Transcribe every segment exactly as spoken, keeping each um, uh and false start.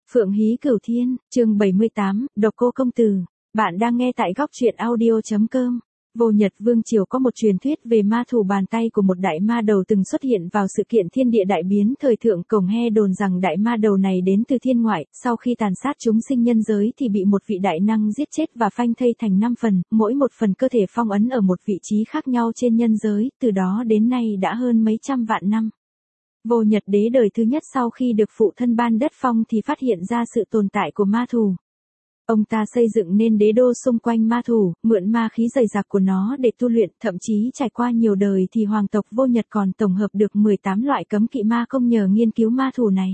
Phượng Hí Cửu Thiên, chương bảy mươi tám, Độc Cô Công Tử. Bạn đang nghe tại góc truyện audio chấm com. Vô Nhật Vương Triều có một truyền thuyết về ma thủ bàn tay của một đại ma đầu từng xuất hiện vào sự kiện thiên địa đại biến thời thượng cổ. Nghe đồn rằng đại ma đầu này đến từ thiên ngoại, sau khi tàn sát chúng sinh nhân giới thì bị một vị đại năng giết chết và phanh thây thành năm phần, mỗi một phần cơ thể phong ấn ở một vị trí khác nhau trên nhân giới, từ đó đến nay đã hơn mấy trăm vạn năm. Vô Nhật Đế đời thứ nhất sau khi được phụ thân ban đất phong thì phát hiện ra sự tồn tại của ma thủ. Ông ta xây dựng nên đế đô xung quanh ma thủ, mượn ma khí dày dặc của nó để tu luyện, thậm chí trải qua nhiều đời thì hoàng tộc Vô Nhật còn tổng hợp được mười tám loại cấm kỵ ma công nhờ nghiên cứu ma thủ này.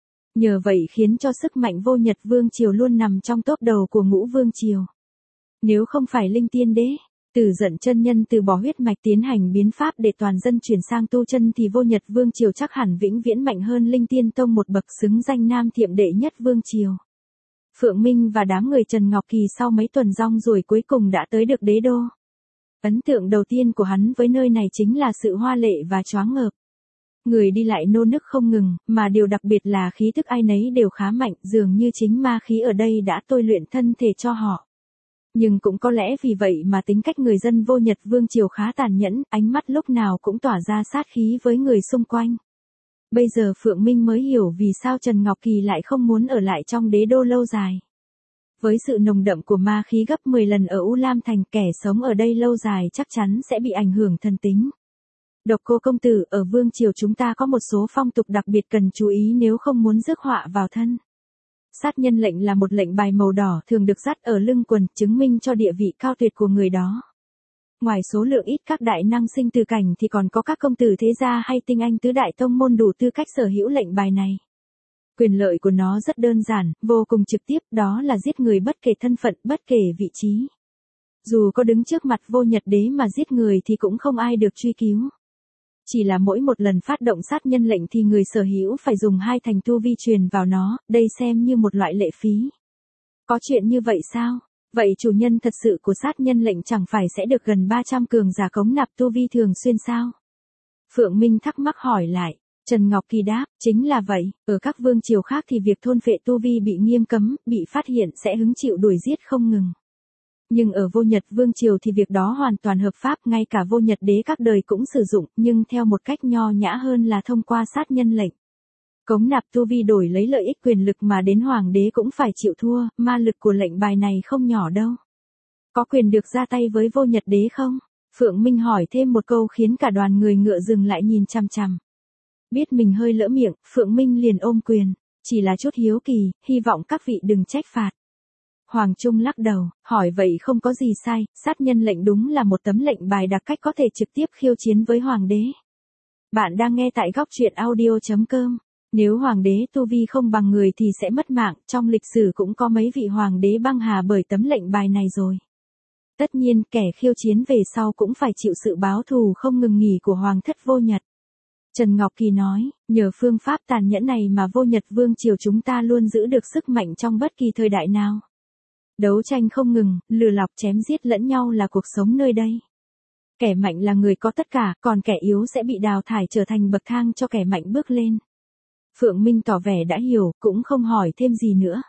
Nhờ vậy khiến cho sức mạnh Vô Nhật Vương Triều luôn nằm trong top đầu của Ngũ Vương Triều. Nếu không phải Linh Tiên Đế, Tử Dận chân nhân từ bỏ huyết mạch tiến hành biến pháp để toàn dân chuyển sang tu chân thì Vô Nhật Vương Triều chắc hẳn vĩnh viễn mạnh hơn Linh Tiên Tông một bậc, xứng danh nam thiệm đệ nhất Vương Triều. Phượng Minh và đám người Trần Ngọc Kỳ sau mấy tuần rong ruổi cuối cùng đã tới được đế đô. Ấn tượng đầu tiên của hắn với nơi này chính là sự hoa lệ và choáng ngợp. Người đi lại nô nức không ngừng, mà điều đặc biệt là khí tức ai nấy đều khá mạnh, dường như chính ma khí ở đây đã tôi luyện thân thể cho họ. Nhưng cũng có lẽ vì vậy mà tính cách người dân Vô Nhật Vương Triều khá tàn nhẫn, ánh mắt lúc nào cũng tỏa ra sát khí với người xung quanh. Bây giờ Phượng Minh mới hiểu vì sao Trần Ngọc Kỳ lại không muốn ở lại trong đế đô lâu dài. Với sự nồng đậm của ma khí gấp mười lần ở U Lam Thành, kẻ sống ở đây lâu dài chắc chắn sẽ bị ảnh hưởng thần tính. Độc Cô Công Tử, ở Vương Triều chúng ta có một số phong tục đặc biệt cần chú ý nếu không muốn rước họa vào thân. Sát nhân lệnh là một lệnh bài màu đỏ thường được dắt ở lưng quần, chứng minh cho địa vị cao tuyệt của người đó. Ngoài số lượng ít các đại năng sinh từ cảnh thì còn có các công tử thế gia hay tinh anh tứ đại tông môn đủ tư cách sở hữu lệnh bài này. Quyền lợi của nó rất đơn giản, vô cùng trực tiếp, đó là giết người bất kể thân phận, bất kể vị trí. Dù có đứng trước mặt Vô Nhật Đế mà giết người thì cũng không ai được truy cứu. Chỉ là mỗi một lần phát động sát nhân lệnh thì người sở hữu phải dùng hai thành tu vi truyền vào nó, đây xem như một loại lệ phí. Có chuyện như vậy sao? Vậy chủ nhân thật sự của sát nhân lệnh chẳng phải sẽ được gần ba trăm cường giả cống nạp tu vi thường xuyên sao? Phượng Minh thắc mắc hỏi lại. Trần Ngọc Kỳ đáp, chính là vậy, ở các vương triều khác thì việc thôn phệ tu vi bị nghiêm cấm, bị phát hiện sẽ hứng chịu đuổi giết không ngừng. Nhưng ở Vô Nhật Vương Triều thì việc đó hoàn toàn hợp pháp, ngay cả Vô Nhật Đế các đời cũng sử dụng, nhưng theo một cách nho nhã hơn là thông qua sát nhân lệnh. Cống nạp tu vi đổi lấy lợi ích quyền lực mà đến hoàng đế cũng phải chịu thua, ma lực của lệnh bài này không nhỏ đâu. Có quyền được ra tay với Vô Nhật Đế không? Phượng Minh hỏi thêm một câu khiến cả đoàn người ngựa dừng lại nhìn chằm chằm. Biết mình hơi lỡ miệng, Phượng Minh liền ôm quyền, chỉ là chút hiếu kỳ, hy vọng các vị đừng trách phạt. Hoàng Trung lắc đầu, hỏi vậy không có gì sai, sát nhân lệnh đúng là một tấm lệnh bài đặc cách có thể trực tiếp khiêu chiến với hoàng đế. Bạn đang nghe tại góc truyện audio chấm com. Nếu hoàng đế tu vi không bằng người thì sẽ mất mạng, trong lịch sử cũng có mấy vị hoàng đế băng hà bởi tấm lệnh bài này rồi. Tất nhiên kẻ khiêu chiến về sau cũng phải chịu sự báo thù không ngừng nghỉ của hoàng thất Vô Nhật. Trần Ngọc Kỳ nói, nhờ phương pháp tàn nhẫn này mà Vô Nhật Vương Triều chúng ta luôn giữ được sức mạnh trong bất kỳ thời đại nào. Đấu tranh không ngừng, lừa lọc chém giết lẫn nhau là cuộc sống nơi đây. Kẻ mạnh là người có tất cả, còn kẻ yếu sẽ bị đào thải trở thành bậc thang cho kẻ mạnh bước lên. Phượng Minh tỏ vẻ đã hiểu, cũng không hỏi thêm gì nữa.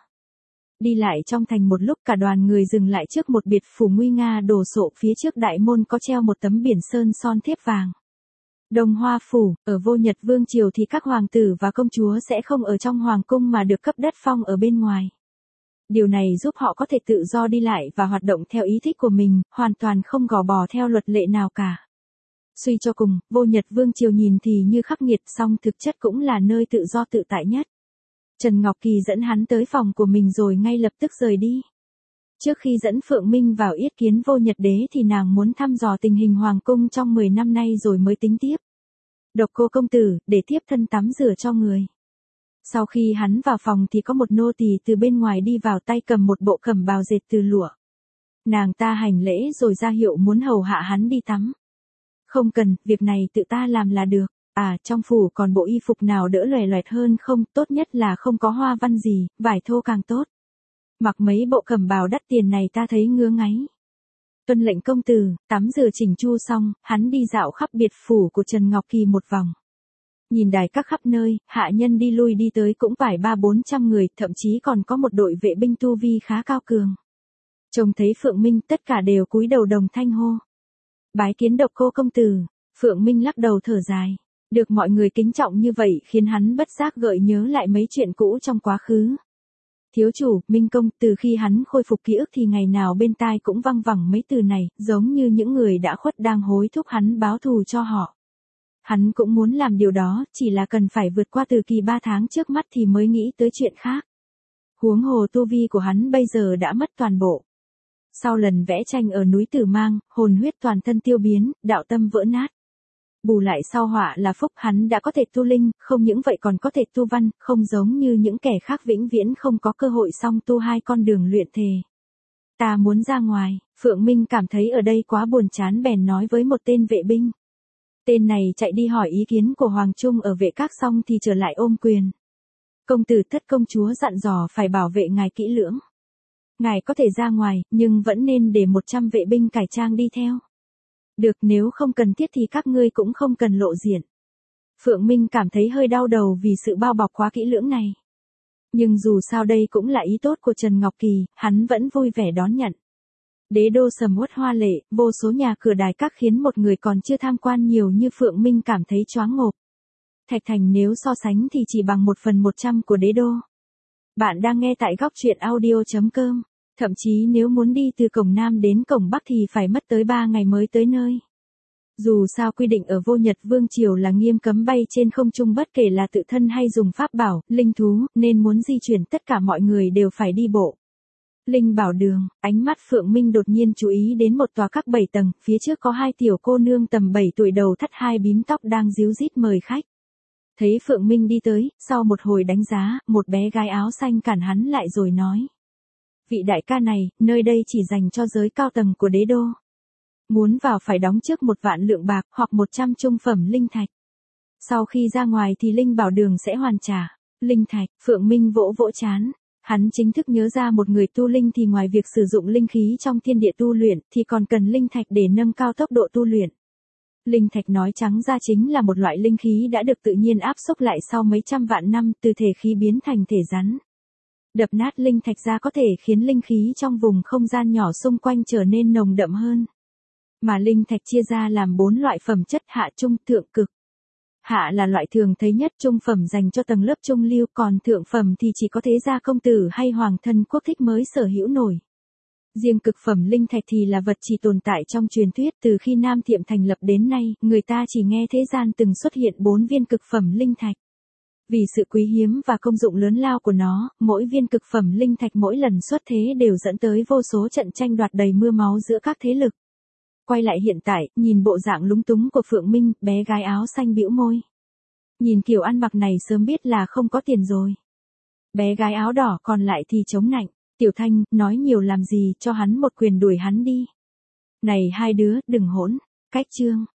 Đi lại trong thành một lúc cả đoàn người dừng lại trước một biệt phủ nguy nga đồ sộ, phía trước đại môn có treo một tấm biển sơn son thép vàng. Đông Hoa Phủ, ở Vô Nhật Vương Triều thì các hoàng tử và công chúa sẽ không ở trong hoàng cung mà được cấp đất phong ở bên ngoài. Điều này giúp họ có thể tự do đi lại và hoạt động theo ý thích của mình, hoàn toàn không gò bó theo luật lệ nào cả. Suy cho cùng, Vô Nhật Vương Triều nhìn thì như khắc nghiệt, song thực chất cũng là nơi tự do tự tại nhất. Trần Ngọc Kỳ dẫn hắn tới phòng của mình rồi ngay lập tức rời đi. Trước khi dẫn Phượng Minh vào yết kiến Vô Nhật Đế thì nàng muốn thăm dò tình hình hoàng cung trong mười năm nay rồi mới tính tiếp. Độc Cô Công Tử, để tiếp thân tắm rửa cho người. Sau khi hắn vào phòng thì có một nô tỳ từ bên ngoài đi vào, tay cầm một bộ cẩm bào dệt từ lụa. Nàng ta hành lễ rồi ra hiệu muốn hầu hạ hắn đi tắm. Không cần, việc này tự ta làm là được. À, trong phủ còn bộ y phục nào đỡ loè loẹt hơn không? Tốt nhất là không có hoa văn gì, vải thô càng tốt. Mặc mấy bộ cẩm bào đắt tiền này ta thấy ngứa ngáy. Tuân lệnh công tử. Tắm rửa chỉnh chu xong, hắn đi dạo khắp biệt phủ của Trần Ngọc Kỳ một vòng. Nhìn đài các khắp nơi, hạ nhân đi lui đi tới cũng phải ba bốn trăm người, thậm chí còn có một đội vệ binh tu vi khá cao cường. Trông thấy Phượng Minh tất cả đều cúi đầu đồng thanh hô. Bái kiến Độc Cô công tử. Phượng Minh lắc đầu thở dài. Được mọi người kính trọng như vậy khiến hắn bất giác gợi nhớ lại mấy chuyện cũ trong quá khứ. Thiếu chủ, Minh công, từ khi hắn khôi phục ký ức thì ngày nào bên tai cũng văng vẳng mấy từ này, giống như những người đã khuất đang hối thúc hắn báo thù cho họ. Hắn cũng muốn làm điều đó, chỉ là cần phải vượt qua từ kỳ ba tháng trước mắt thì mới nghĩ tới chuyện khác. Huống hồ tu vi của hắn bây giờ đã mất toàn bộ. Sau lần vẽ tranh ở núi Tử Mang, hồn huyết toàn thân tiêu biến, đạo tâm vỡ nát. Bù lại sau họa là phúc, hắn đã có thể tu linh, không những vậy còn có thể tu văn, không giống như những kẻ khác vĩnh viễn không có cơ hội song tu hai con đường luyện thề. Ta muốn ra ngoài. Phượng Minh cảm thấy ở đây quá buồn chán bèn nói với một tên vệ binh. Tên này chạy đi hỏi ý kiến của Hoàng Trung ở vệ các xong thì trở lại ôm quyền. Công tử Thất công chúa dặn dò phải bảo vệ ngài kỹ lưỡng. Ngài có thể ra ngoài, nhưng vẫn nên để một trăm vệ binh cải trang đi theo. Được, nếu không cần thiết thì các ngươi cũng không cần lộ diện. Phượng Minh cảm thấy hơi đau đầu vì sự bao bọc quá kỹ lưỡng này. Nhưng dù sao đây cũng là ý tốt của Trần Ngọc Kỳ, hắn vẫn vui vẻ đón nhận. Đế đô sầm uất hoa lệ, vô số nhà cửa đài các khiến một người còn chưa tham quan nhiều như Phượng Minh cảm thấy choáng ngộp. Thạch Thành nếu so sánh thì chỉ bằng một phần một trăm của đế đô. Bạn đang nghe tại góc truyện audio chấm com. Thậm chí nếu muốn đi từ cổng Nam đến cổng Bắc thì phải mất tới ba ngày mới tới nơi. Dù sao quy định ở Vô Nhật Vương Triều là nghiêm cấm bay trên không trung bất kể là tự thân hay dùng pháp bảo, linh thú, nên muốn di chuyển tất cả mọi người đều phải đi bộ. Linh bảo đường, ánh mắt Phượng Minh đột nhiên chú ý đến một tòa các bảy tầng, phía trước có hai tiểu cô nương tầm bảy tuổi đầu thắt hai bím tóc đang díu dít mời khách. Thấy Phượng Minh đi tới, sau một hồi đánh giá, một bé gái áo xanh cản hắn lại rồi nói. Vị đại ca này, nơi đây chỉ dành cho giới cao tầng của đế đô. Muốn vào phải đóng trước một vạn lượng bạc hoặc một trăm trung phẩm linh thạch. Sau khi ra ngoài thì linh bảo đường sẽ hoàn trả. Linh thạch, Phượng Minh vỗ vỗ chán. Hắn chính thức nhớ ra một người tu linh thì ngoài việc sử dụng linh khí trong thiên địa tu luyện thì còn cần linh thạch để nâng cao tốc độ tu luyện. Linh thạch nói trắng ra chính là một loại linh khí đã được tự nhiên áp xúc lại sau mấy trăm vạn năm từ thể khí biến thành thể rắn. Đập nát linh thạch ra có thể khiến linh khí trong vùng không gian nhỏ xung quanh trở nên nồng đậm hơn. Mà linh thạch chia ra làm bốn loại phẩm chất hạ trung thượng cực. Hạ là loại thường thấy nhất, trung phẩm dành cho tầng lớp trung lưu, còn thượng phẩm thì chỉ có thế gia công tử hay hoàng thân quốc thích mới sở hữu nổi. Riêng cực phẩm linh thạch thì là vật chỉ tồn tại trong truyền thuyết, từ khi Nam Thiệm thành lập đến nay, người ta chỉ nghe thế gian từng xuất hiện bốn viên cực phẩm linh thạch. Vì sự quý hiếm và công dụng lớn lao của nó, mỗi viên cực phẩm linh thạch mỗi lần xuất thế đều dẫn tới vô số trận tranh đoạt đầy mưa máu giữa các thế lực. Quay lại hiện tại, nhìn bộ dạng lúng túng của Phượng Minh, bé gái áo xanh bĩu môi. Nhìn kiểu ăn mặc này sớm biết là không có tiền rồi. Bé gái áo đỏ còn lại thì chống nạnh. Tiểu Thanh, nói nhiều làm gì, cho hắn một quyền đuổi hắn đi. Này hai đứa, đừng hỗn. Cách chương.